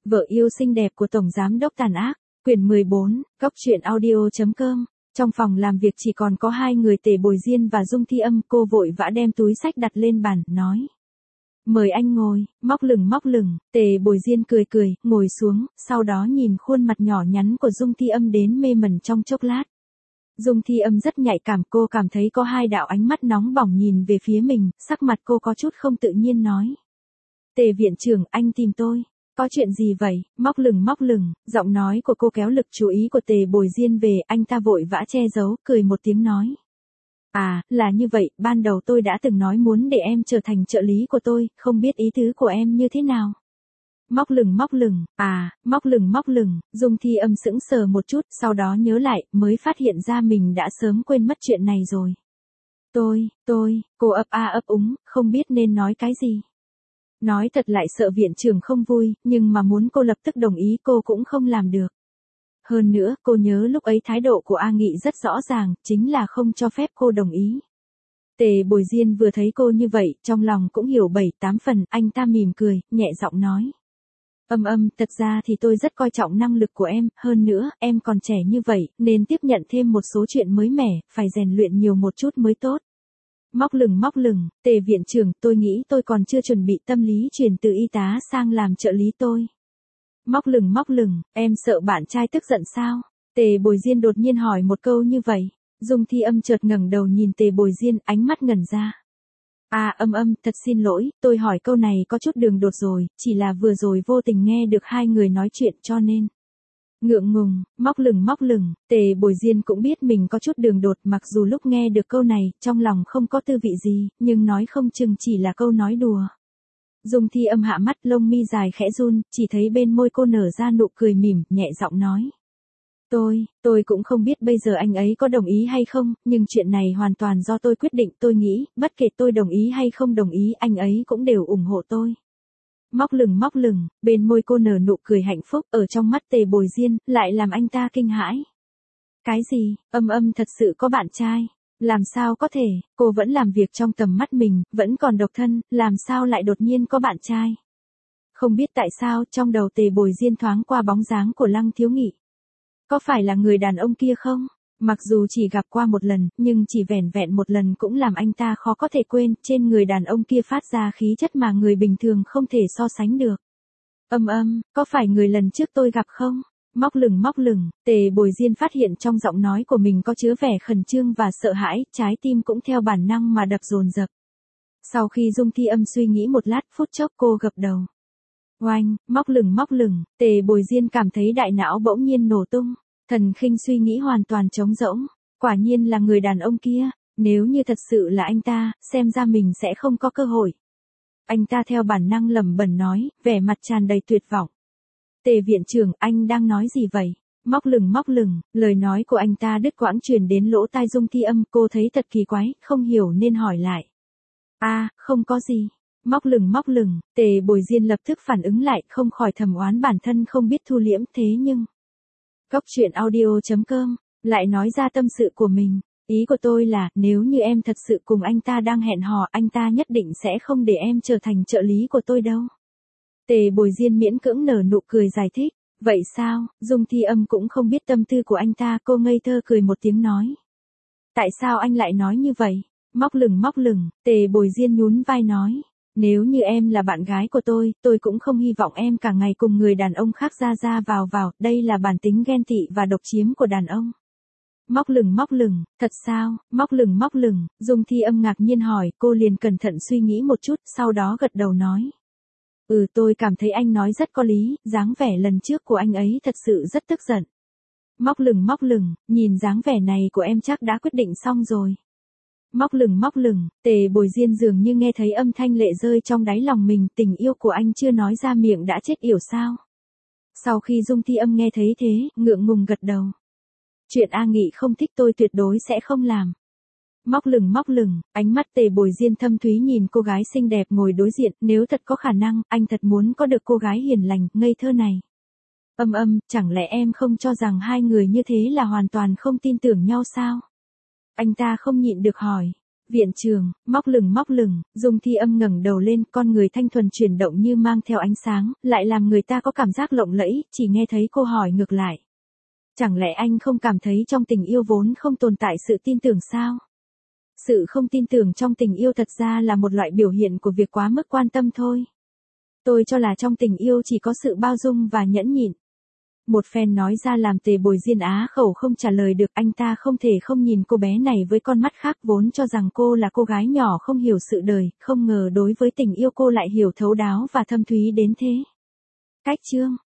Vợ yêu xinh đẹp của Tổng Giám đốc tàn ác, quyển 14, Góc truyện audio.com. Trong phòng làm việc chỉ còn có hai người Tề Bồi Diên và Dung Thi Âm, cô vội vã đem túi sách đặt lên bàn, nói. Mời anh ngồi, móc lửng, Tề Bồi Diên cười, ngồi xuống, sau đó nhìn khuôn mặt nhỏ nhắn của Dung Thi Âm đến mê mẩn trong chốc lát. Dung Thi Âm rất nhạy cảm, cô cảm thấy có hai đạo ánh mắt nóng bỏng nhìn về phía mình, sắc mặt cô có chút không tự nhiên nói. Tề viện trưởng, anh tìm tôi. Có chuyện gì vậy? Móc lửng, giọng nói của cô kéo lực chú ý của Tề Bồi Diên về, anh ta vội vã che giấu, cười một tiếng nói. À, là như vậy, ban đầu tôi đã từng nói muốn để em trở thành trợ lý của tôi, không biết ý tứ của em như thế nào. Móc lửng, Dung Thi Âm sững sờ một chút, sau đó nhớ lại, mới phát hiện ra mình đã sớm quên mất chuyện này rồi. Cô ấp úng, không biết nên nói cái gì. Nói thật lại sợ viện trưởng không vui, nhưng mà muốn cô lập tức đồng ý cô cũng không làm được. Hơn nữa, cô nhớ lúc ấy thái độ của A Nghị rất rõ ràng, chính là không cho phép cô đồng ý. Tề Bồi Diên vừa thấy cô như vậy, trong lòng cũng hiểu 7-8 phần, anh ta mỉm cười, nhẹ giọng nói. Thật ra thì tôi rất coi trọng năng lực của em, hơn nữa, em còn trẻ như vậy, nên tiếp nhận thêm một số chuyện mới mẻ, phải rèn luyện nhiều một chút mới tốt. Móc lửng, Tề viện trưởng, tôi nghĩ tôi còn chưa chuẩn bị tâm lý chuyển từ y tá sang làm trợ lý tôi. Móc lửng, em sợ bạn trai tức giận sao? Tề Bồi Diên đột nhiên hỏi một câu như vậy. Dung Thi Âm chợt ngẩng đầu nhìn Tề Bồi Diên, ánh mắt ngẩn ra. Thật xin lỗi, tôi hỏi câu này có chút đường đột rồi, chỉ là vừa rồi vô tình nghe được hai người nói chuyện cho nên. Ngượng ngùng, móc lửng, Tề Bồi Diên cũng biết mình có chút đường đột, mặc dù lúc nghe được câu này, trong lòng không có tư vị gì, nhưng nói không chừng chỉ là câu nói đùa. Dung Thi Âm hạ mắt, lông mi dài khẽ run, chỉ thấy bên môi cô nở ra nụ cười mỉm, nhẹ giọng nói. Tôi cũng không biết bây giờ anh ấy có đồng ý hay không, nhưng chuyện này hoàn toàn do tôi quyết định, tôi nghĩ, bất kể tôi đồng ý hay không đồng ý, anh ấy cũng đều ủng hộ tôi. Móc lửng, bên môi cô nở nụ cười hạnh phúc, ở trong mắt Tề Bồi Diên, lại làm anh ta kinh hãi. Cái gì? Thật sự có bạn trai? Làm sao có thể, cô vẫn làm việc trong tầm mắt mình, vẫn còn độc thân, làm sao lại đột nhiên có bạn trai? Không biết tại sao, trong đầu Tề Bồi Diên thoáng qua bóng dáng của Lăng Thiếu Nghị. Có phải là người đàn ông kia không? Mặc dù chỉ gặp qua một lần, nhưng chỉ vẻn vẹn một lần cũng làm anh ta khó có thể quên, trên người đàn ông kia phát ra khí chất mà người bình thường không thể so sánh được. Có phải người lần trước tôi gặp không? Móc lửng, Tề Bồi Diên phát hiện trong giọng nói của mình có chứa vẻ khẩn trương và sợ hãi, trái tim cũng theo bản năng mà đập dồn dập. Sau khi Dung Thi Âm suy nghĩ một lát, phút chốc cô gập đầu. Oanh, móc lửng, Tề Bồi Diên cảm thấy đại não bỗng nhiên nổ tung, thần khinh suy nghĩ hoàn toàn trống rỗng, quả nhiên là người đàn ông kia, nếu như thật sự là anh ta, xem ra mình sẽ không có cơ hội. Anh ta theo bản năng lẩm bẩm nói, vẻ mặt tràn đầy tuyệt vọng. Tề viện trưởng, anh đang nói gì vậy? Móc lửng, lời nói của anh ta đứt quãng truyền đến lỗ tai Dung Thi Âm, cô thấy thật kỳ quái, không hiểu nên hỏi lại. Không có gì. Móc lửng, Tề Bồi Diên lập tức phản ứng lại, không khỏi thầm oán bản thân không biết thu liễm, thế nhưng. Góc truyện audio.com, lại nói ra tâm sự của mình. Ý của tôi là, nếu như em thật sự cùng anh ta đang hẹn hò, anh ta nhất định sẽ không để em trở thành trợ lý của tôi đâu. Tề Bồi Diên miễn cưỡng nở nụ cười giải thích. Vậy sao? Dung Thi Âm cũng không biết tâm tư của anh ta, cô ngây thơ cười một tiếng nói. Tại sao anh lại nói như vậy? Móc lửng, Tề Bồi Diên nhún vai nói. Nếu như em là bạn gái của tôi cũng không hy vọng em cả ngày cùng người đàn ông khác ra vào, đây là bản tính ghen tị và độc chiếm của đàn ông. Móc lửng, thật sao? Móc lửng, Dung Thi Âm ngạc nhiên hỏi, cô liền cẩn thận suy nghĩ một chút, sau đó gật đầu nói. Tôi cảm thấy anh nói rất có lý, dáng vẻ lần trước của anh ấy thật sự rất tức giận. Móc lửng, nhìn dáng vẻ này của em chắc đã quyết định xong rồi. Móc lửng, Tề Bồi Diên dường như nghe thấy âm thanh lệ rơi trong đáy lòng mình, tình yêu của anh chưa nói ra miệng đã chết yểu sao. Sau khi Dung Thi Âm nghe thấy thế, ngượng ngùng gật đầu. Chuyện A Nghị không thích tôi tuyệt đối sẽ không làm. Móc lửng, ánh mắt Tề Bồi Diên thâm thúy nhìn cô gái xinh đẹp ngồi đối diện, nếu thật có khả năng, anh thật muốn có được cô gái hiền lành, ngây thơ này. Chẳng lẽ em không cho rằng hai người như thế là hoàn toàn không tin tưởng nhau sao? Anh ta không nhịn được hỏi. Viện trường, móc lửng, Dung Thi Âm ngẩng đầu lên, con người thanh thuần chuyển động như mang theo ánh sáng, lại làm người ta có cảm giác lộng lẫy, chỉ nghe thấy cô hỏi ngược lại. Chẳng lẽ anh không cảm thấy trong tình yêu vốn không tồn tại sự tin tưởng sao? Sự không tin tưởng trong tình yêu thật ra là một loại biểu hiện của việc quá mức quan tâm thôi. Tôi cho là trong tình yêu chỉ có sự bao dung và nhẫn nhịn. Một phen nói ra làm Tề Bồi Diên á khẩu không trả lời được, anh ta không thể không nhìn cô bé này với con mắt khác, vốn cho rằng cô là cô gái nhỏ không hiểu sự đời, không ngờ đối với tình yêu cô lại hiểu thấu đáo và thâm thúy đến thế. Cách chương